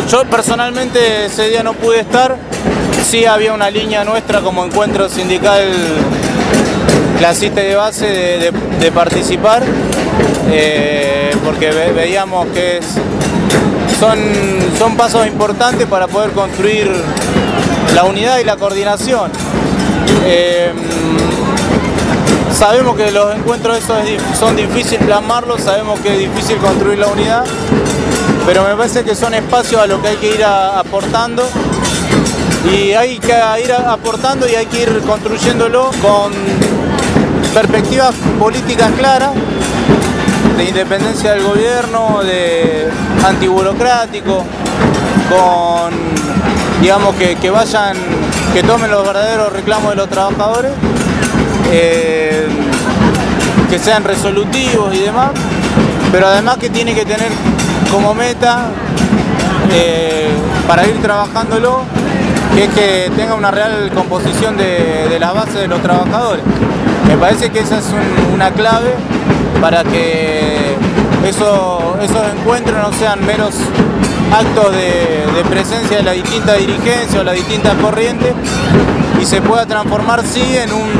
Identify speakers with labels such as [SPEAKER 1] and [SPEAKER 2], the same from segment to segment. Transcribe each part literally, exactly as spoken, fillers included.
[SPEAKER 1] Yo personalmente ese día no pude estar, sí había una línea nuestra como encuentro sindical clasista de base de, de, de participar, eh, porque ve, veíamos que es, son, son pasos importantes para poder construir la unidad y la coordinación. Eh, sabemos que los encuentros esos son difíciles plasmarlos, sabemos que es difícil construir la unidad, pero me parece que son espacios a los que hay que ir a, aportando y hay que ir a, aportando y hay que ir construyéndolo con perspectivas políticas claras, de independencia del gobierno, de antiburocrático, con, digamos, que, que vayan, que tomen los verdaderos reclamos de los trabajadores, eh, que sean resolutivos y demás, pero además que tiene que tener como meta, eh, para ir trabajándolo, que es que tenga una real composición de, de las bases de los trabajadores. Me parece que esa es un, una clave para que eso, esos encuentros no sean meros actos de, de presencia de la distinta dirigencia o las distintas corrientes y se pueda transformar sí en un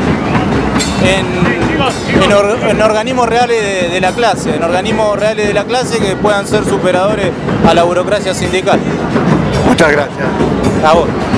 [SPEAKER 1] en, en, or, en organismos reales de, de la clase, en organismos reales de la clase que puedan ser superadores a la burocracia sindical.
[SPEAKER 2] Muchas gracias.
[SPEAKER 1] A vos.